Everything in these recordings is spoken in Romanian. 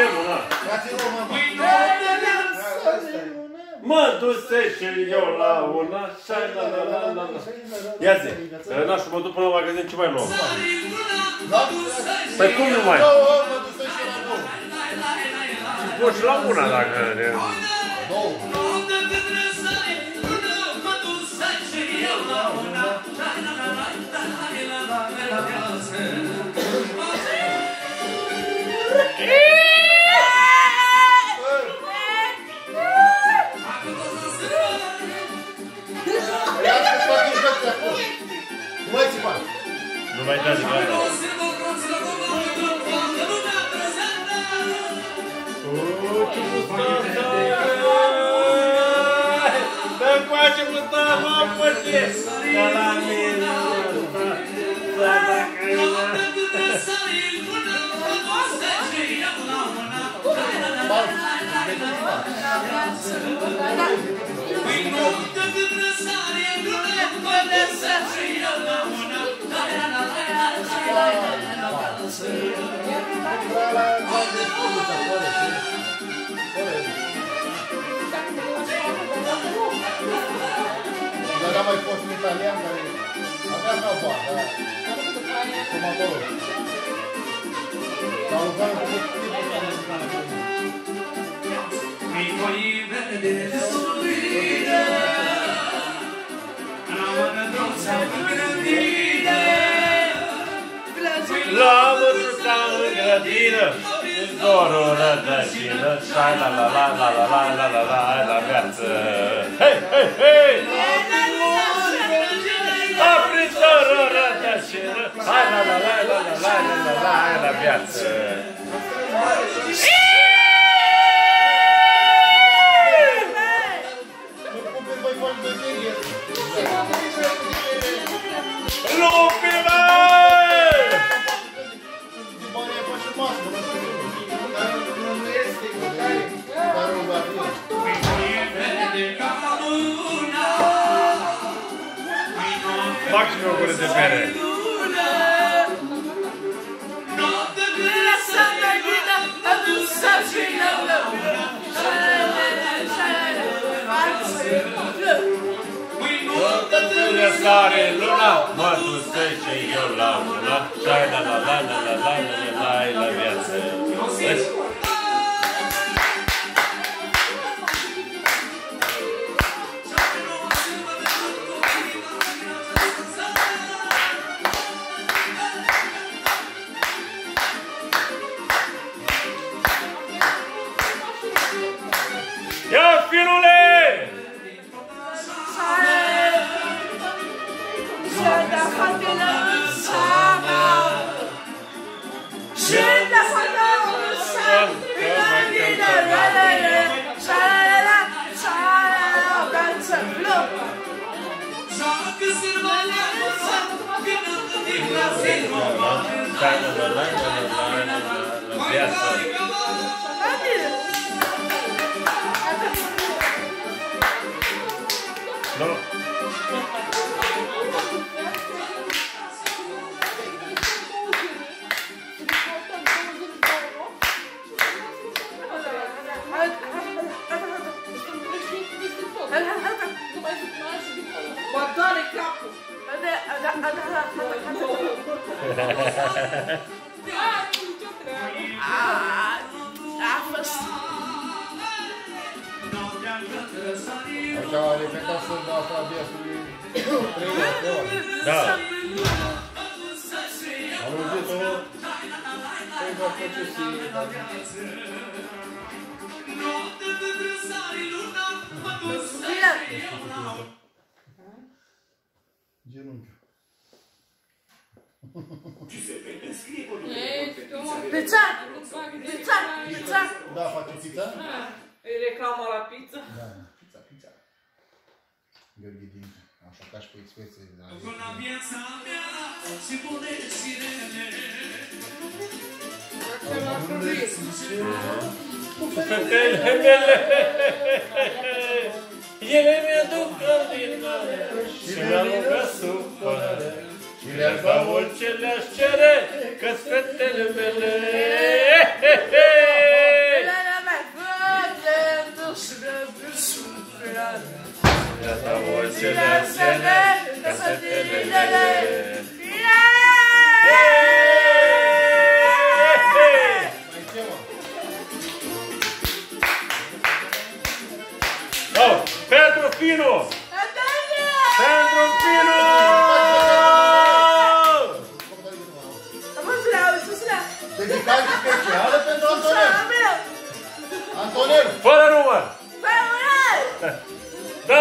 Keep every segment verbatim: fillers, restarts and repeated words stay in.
luna. Dați-l-o, mă, mă. Mă duse și eu la una, șai la la la la la. Ia zi, nașul mă duc până la magazin, ce mai luăm? Păi cum nu mai? Mă duse și la două. Poți și la una dacă... Două. Nu mai dați gata. Dă coace cu tava, păție! Ca la mine, da, dacă e la... Dar n-a mai fost un italian care avea ca bani, dar cum acolo. Dar lucram cu tipul ăsta. Mi voi vede sorride, la mano rossa grandine, La mătruța în grădină, dorul rădăcină, șai la la la la la la la la la la viață. Hei, hei, hei! Aprinsorul rădăcină, hai la la la la la la la la la la viață. Lupi-mă! Maxim o gură de bere. Când sare luna, mă duse și eu la una, șai la la la la la la la la la viață. Vezi? Ia, firule! No. Guardare capo. Așa a repetat sârba asta a biasului trei ori. Da. Am auzit-o trei ori procesii. Genunchiul. Pizza! Pizza! Pizza! Da, face pizza? E reclama la pizza? Da, pizza, pizza. Gheorghe Dincă, așa ca și pe expresie. Fetele mele, ele mi-aduc grădinare și mi-aducă supărare și le-ar da orice le-aș cere, că-s fetele mele.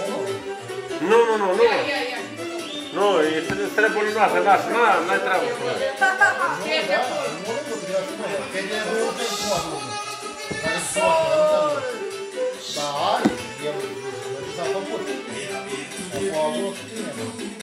Nu, nu, nu, nu. Ia, ia, ia. Nu, e trebuie noastră, lasă, n-ai treabă cu noi. Nu, da, nu le pot vrea și noi. Că e de rău pe cum adună. Care se poate, nu înseamnă. Dar are, el s-a făcut. Acum a avut tine.